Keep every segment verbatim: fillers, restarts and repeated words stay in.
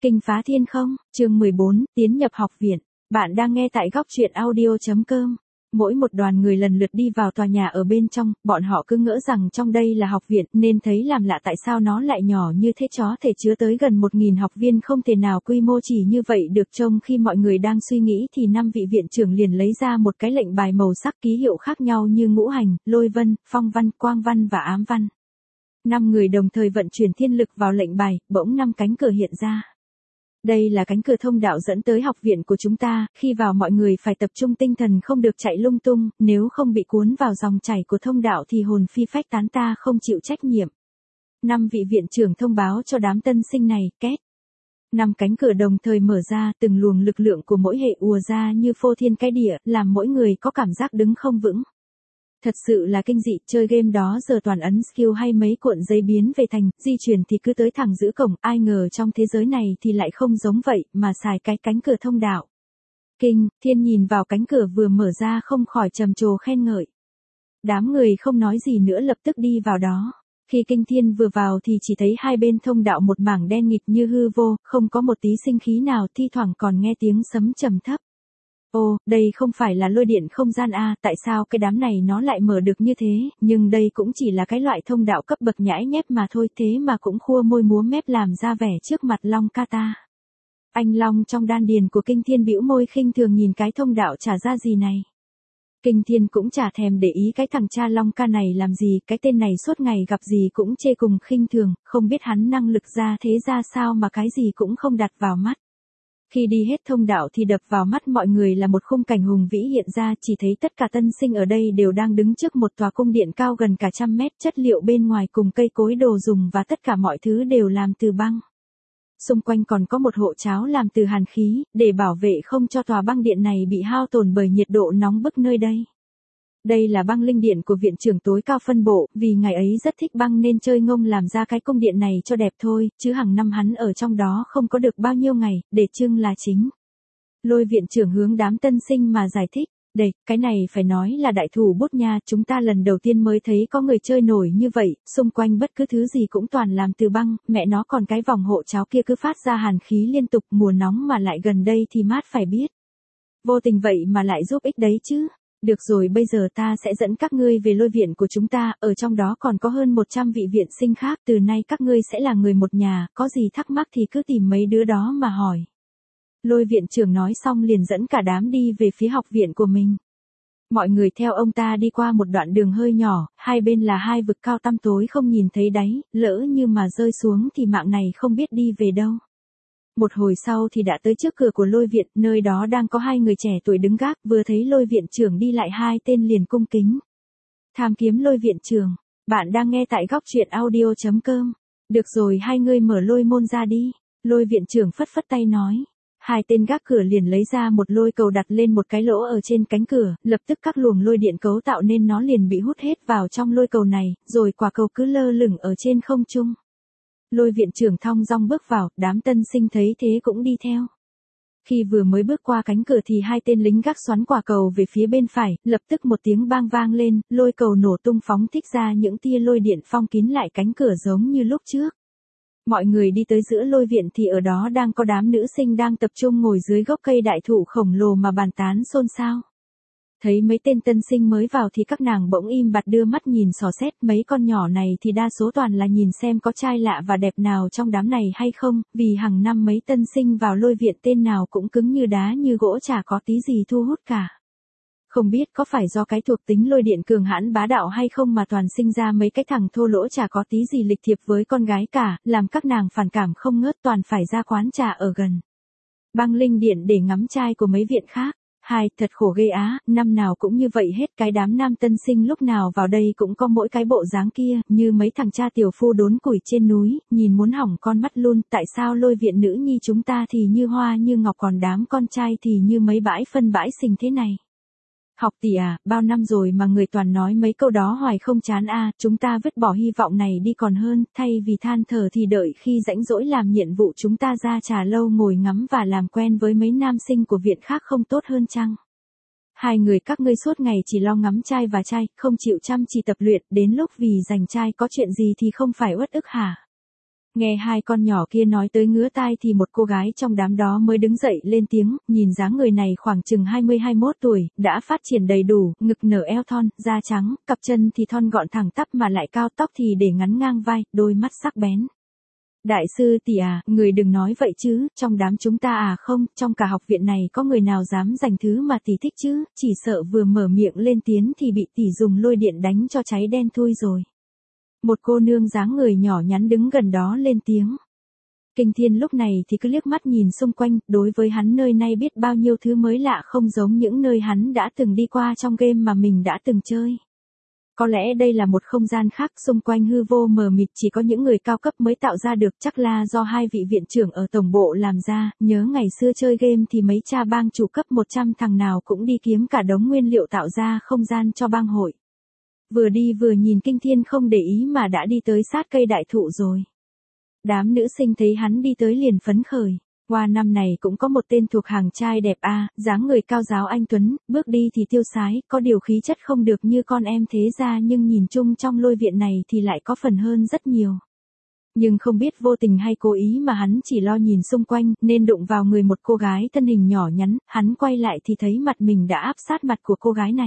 Kinh phá thiên không, chương mười bốn, tiến nhập học viện. Bạn đang nghe tại góc truyện audio chấm com. Mỗi một đoàn người lần lượt đi vào tòa nhà ở bên trong, bọn họ cứ ngỡ rằng trong đây là học viện nên thấy làm lạ tại sao nó lại nhỏ như thế, chó thể chứa tới gần một nghìn học viên không thể nào quy mô chỉ như vậy được. Trông khi mọi người đang suy nghĩ thì năm vị viện trưởng liền lấy ra một cái lệnh bài màu sắc ký hiệu khác nhau như ngũ hành, lôi vân, phong văn, quang văn và ám văn. Năm người đồng thời vận chuyển thiên lực vào lệnh bài, bỗng năm cánh cửa hiện ra. Đây là cánh cửa thông đạo dẫn tới học viện của chúng ta, khi vào mọi người phải tập trung tinh thần không được chạy lung tung, nếu không bị cuốn vào dòng chảy của thông đạo thì hồn phi phách tán, ta không chịu trách nhiệm. Năm vị viện trưởng thông báo cho đám tân sinh này, két. Năm cánh cửa đồng thời mở ra, từng luồng lực lượng của mỗi hệ ùa ra như phô thiên cái địa, làm mỗi người có cảm giác đứng không vững. Thật sự là kinh dị, chơi game đó giờ toàn ấn skill hay mấy cuộn giấy biến về thành, di chuyển thì cứ tới thẳng giữ cổng, ai ngờ trong thế giới này thì lại không giống vậy, mà xài cái cánh cửa thông đạo. Kinh, Thiên nhìn vào cánh cửa vừa mở ra không khỏi trầm trồ khen ngợi. Đám người không nói gì nữa lập tức đi vào đó. Khi Kinh Thiên vừa vào thì chỉ thấy hai bên thông đạo một mảng đen nghịt như hư vô, không có một tí sinh khí nào, thi thoảng còn nghe tiếng sấm trầm thấp. Ồ, đây không phải là lôi điện không gian à, tại sao cái đám này nó lại mở được như thế, nhưng đây cũng chỉ là cái loại thông đạo cấp bậc nhãi nhép mà thôi, thế mà cũng khua môi múa mép làm ra vẻ trước mặt Long ca ta. Anh Long trong đan điền của Kinh Thiên bĩu môi khinh thường nhìn cái thông đạo chả ra gì này. Kinh Thiên cũng chả thèm để ý cái thằng cha Long ca này làm gì, cái tên này suốt ngày gặp gì cũng chê cùng khinh thường, không biết hắn năng lực ra thế ra sao mà cái gì cũng không đặt vào mắt. Khi đi hết thông đạo thì đập vào mắt mọi người là một khung cảnh hùng vĩ hiện ra, chỉ thấy tất cả tân sinh ở đây đều đang đứng trước một tòa cung điện cao gần cả trăm mét, chất liệu bên ngoài cùng cây cối đồ dùng và tất cả mọi thứ đều làm từ băng. Xung quanh còn có một hộ cháo làm từ hàn khí, để bảo vệ không cho tòa băng điện này bị hao tổn bởi nhiệt độ nóng bức nơi đây. Đây là băng linh điện của viện trưởng tối cao phân bộ, vì ngài ấy rất thích băng nên chơi ngông làm ra cái cung điện này cho đẹp thôi, chứ hàng năm hắn ở trong đó không có được bao nhiêu ngày, để trưng là chính. Lôi viện trưởng hướng đám tân sinh mà giải thích, đây, cái này phải nói là đại thủ bút nha, chúng ta lần đầu tiên mới thấy có người chơi nổi như vậy, xung quanh bất cứ thứ gì cũng toàn làm từ băng, mẹ nó còn cái vòng hộ cháo kia cứ phát ra hàn khí liên tục, mùa nóng mà lại gần đây thì mát phải biết. Vô tình vậy mà lại giúp ích đấy chứ. Được rồi, bây giờ ta sẽ dẫn các ngươi về lôi viện của chúng ta, ở trong đó còn có hơn một trăm vị viện sinh khác, từ nay các ngươi sẽ là người một nhà, có gì thắc mắc thì cứ tìm mấy đứa đó mà hỏi. Lôi viện trưởng nói xong liền dẫn cả đám đi về phía học viện của mình. Mọi người theo ông ta đi qua một đoạn đường hơi nhỏ, hai bên là hai vực cao tăm tối không nhìn thấy đáy, lỡ như mà rơi xuống thì mạng này không biết đi về đâu. Một hồi sau thì đã tới trước cửa của lôi viện, nơi đó đang có hai người trẻ tuổi đứng gác, vừa thấy lôi viện trưởng đi lại hai tên liền cung kính. Tham kiếm lôi viện trưởng, bạn đang nghe tại góc truyện audio chấm com. Được rồi, hai ngươi mở lôi môn ra đi. Lôi viện trưởng phất phất tay nói. Hai tên gác cửa liền lấy ra một lôi cầu đặt lên một cái lỗ ở trên cánh cửa, lập tức các luồng lôi điện cấu tạo nên nó liền bị hút hết vào trong lôi cầu này, rồi quả cầu cứ lơ lửng ở trên không trung. Lôi viện trưởng thong dong bước vào, đám tân sinh thấy thế cũng đi theo. Khi vừa mới bước qua cánh cửa thì hai tên lính gác xoắn quả cầu về phía bên phải, lập tức một tiếng bang vang lên, lôi cầu nổ tung phóng thích ra những tia lôi điện phong kín lại cánh cửa giống như lúc trước. Mọi người đi tới giữa lôi viện thì ở đó đang có đám nữ sinh đang tập trung ngồi dưới gốc cây đại thụ khổng lồ mà bàn tán xôn xao. Thấy mấy tên tân sinh mới vào thì các nàng bỗng im bặt đưa mắt nhìn xò xét, mấy con nhỏ này thì đa số toàn là nhìn xem có trai lạ và đẹp nào trong đám này hay không, vì hàng năm mấy tân sinh vào lôi viện tên nào cũng cứng như đá như gỗ, chả có tí gì thu hút cả. Không biết có phải do cái thuộc tính lôi điện cường hãn bá đạo hay không mà toàn sinh ra mấy cái thằng thô lỗ chả có tí gì lịch thiệp với con gái cả, làm các nàng phản cảm không ngớt, toàn phải ra quán trà ở gần băng linh điện để ngắm trai của mấy viện khác. Hai, thật khổ ghê á, năm nào cũng như vậy hết, cái đám nam tân sinh lúc nào vào đây cũng có mỗi cái bộ dáng kia, như mấy thằng cha tiểu phu đốn củi trên núi, nhìn muốn hỏng con mắt luôn, tại sao lôi viện nữ nhi chúng ta thì như hoa như ngọc còn đám con trai thì như mấy bãi phân bãi xình thế này. Học tỷ à, bao năm rồi mà người toàn nói mấy câu đó hoài không chán à, chúng ta vứt bỏ hy vọng này đi còn hơn, thay vì than thở thì đợi khi rãnh rỗi làm nhiệm vụ chúng ta ra trà lâu ngồi ngắm và làm quen với mấy nam sinh của viện khác không tốt hơn chăng? Hai người các ngươi suốt ngày chỉ lo ngắm trai và trai, không chịu chăm chỉ tập luyện, đến lúc vì giành trai có chuyện gì thì không phải uất ức hả? Nghe hai con nhỏ kia nói tới ngứa tai thì một cô gái trong đám đó mới đứng dậy lên tiếng, nhìn dáng người này khoảng chừng hai mươi hai mươi mốt tuổi, đã phát triển đầy đủ, ngực nở eo thon, da trắng, cặp chân thì thon gọn thẳng tắp mà lại cao, tóc thì để ngắn ngang vai, đôi mắt sắc bén. Đại sư tỷ à, người đừng nói vậy chứ, trong đám chúng ta à không, trong cả học viện này có người nào dám giành thứ mà tỷ thích chứ, chỉ sợ vừa mở miệng lên tiếng thì bị tỷ dùng lôi điện đánh cho cháy đen thui rồi. Một cô nương dáng người nhỏ nhắn đứng gần đó lên tiếng. Kinh Thiên lúc này thì cứ liếc mắt nhìn xung quanh, đối với hắn nơi này biết bao nhiêu thứ mới lạ không giống những nơi hắn đã từng đi qua trong game mà mình đã từng chơi. Có lẽ đây là một không gian khác, xung quanh hư vô mờ mịt chỉ có những người cao cấp mới tạo ra được, chắc là do hai vị viện trưởng ở tổng bộ làm ra, nhớ ngày xưa chơi game thì mấy cha bang chủ cấp một trăm thằng nào cũng đi kiếm cả đống nguyên liệu tạo ra không gian cho bang hội. Vừa đi vừa nhìn Kinh Thiên không để ý mà đã đi tới sát cây đại thụ rồi. Đám nữ sinh thấy hắn đi tới liền phấn khởi. Qua năm này cũng có một tên thuộc hàng trai đẹp a, à, dáng người cao giáo anh tuấn, bước đi thì tiêu sái, có điều khí chất không được như con em thế gia nhưng nhìn chung trong lôi viện này thì lại có phần hơn rất nhiều. Nhưng không biết vô tình hay cố ý mà hắn chỉ lo nhìn xung quanh, nên đụng vào người một cô gái thân hình nhỏ nhắn, hắn quay lại thì thấy mặt mình đã áp sát mặt của cô gái này.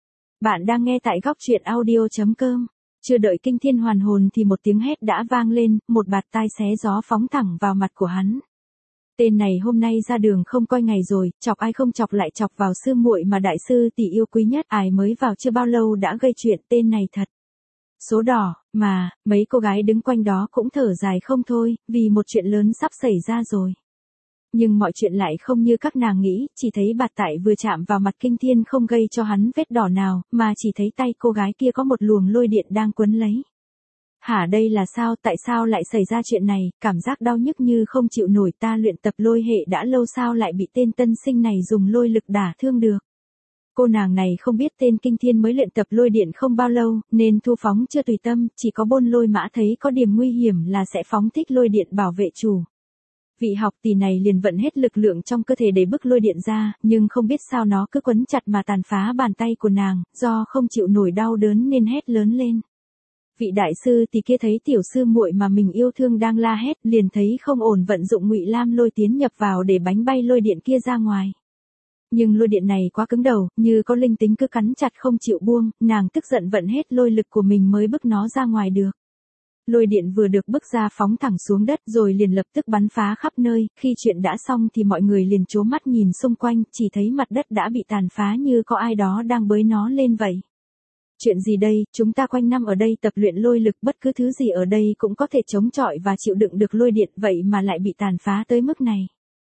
Bạn đang nghe tại góc truyện audio chấm com. Chưa đợi Kinh Thiên hoàn hồn thì một tiếng hét đã vang lên, một bạt tai xé gió phóng thẳng vào mặt của hắn. Tên này hôm nay ra đường không coi ngày rồi, chọc ai không chọc lại chọc vào sư muội mà đại sư tỷ yêu quý nhất, ai mới vào chưa bao lâu đã gây chuyện, tên này thật. Số đỏ, mà, mấy cô gái đứng quanh đó cũng thở dài không thôi, vì một chuyện lớn sắp xảy ra rồi. Nhưng mọi chuyện lại không như các nàng nghĩ, chỉ thấy bạt tại vừa chạm vào mặt Kinh Thiên không gây cho hắn vết đỏ nào, mà chỉ thấy tay cô gái kia có một luồng lôi điện đang quấn lấy. Hả, đây là sao, tại sao lại xảy ra chuyện này, cảm giác đau nhức như không chịu nổi, ta luyện tập lôi hệ đã lâu sao lại bị tên tân sinh này dùng lôi lực đả thương được. Cô nàng này không biết tên Kinh Thiên mới luyện tập lôi điện không bao lâu, nên thu phóng chưa tùy tâm, chỉ có Bôn Lôi Mã thấy có điểm nguy hiểm là sẽ phóng thích lôi điện bảo vệ chủ. Vị học tỷ này liền vận hết lực lượng trong cơ thể để bức lôi điện ra, nhưng không biết sao nó cứ quấn chặt mà tàn phá bàn tay của nàng, do không chịu nổi đau đớn nên hét lớn lên. Vị đại sư tỷ kia thấy tiểu sư muội mà mình yêu thương đang la hét, liền thấy không ổn vận dụng Ngụy Lam lôi tiến nhập vào để bánh bay lôi điện kia ra ngoài. Nhưng lôi điện này quá cứng đầu, như có linh tính cứ cắn chặt không chịu buông, nàng tức giận vận hết lôi lực của mình mới bức nó ra ngoài được. Lôi điện vừa được bức ra phóng thẳng xuống đất rồi liền lập tức bắn phá khắp nơi, khi chuyện đã xong thì mọi người liền trố mắt nhìn xung quanh, chỉ thấy mặt đất đã bị tàn phá như có ai đó đang bới nó lên vậy. Chuyện gì đây, chúng ta quanh năm ở đây tập luyện lôi lực, bất cứ thứ gì ở đây cũng có thể chống chọi và chịu đựng được lôi điện, vậy mà lại bị tàn phá tới mức này.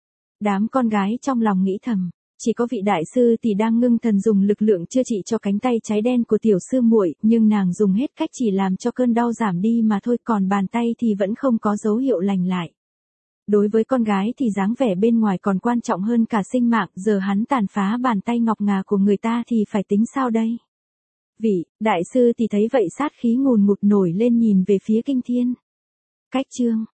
Đám con gái trong lòng nghĩ thầm, chỉ có vị đại sư thì đang ngưng thần dùng lực lượng chữa trị cho cánh tay cháy đen của tiểu sư muội, nhưng nàng dùng hết cách chỉ làm cho cơn đau giảm đi mà thôi, còn bàn tay thì vẫn không có dấu hiệu lành lại. Đối với con gái thì dáng vẻ bên ngoài còn quan trọng hơn cả sinh mạng, giờ hắn tàn phá bàn tay ngọc ngà của người ta thì phải tính sao đây? Vị đại sư thì thấy vậy sát khí ngùn ngụt nổi lên nhìn về phía Kinh Thiên. Cách chương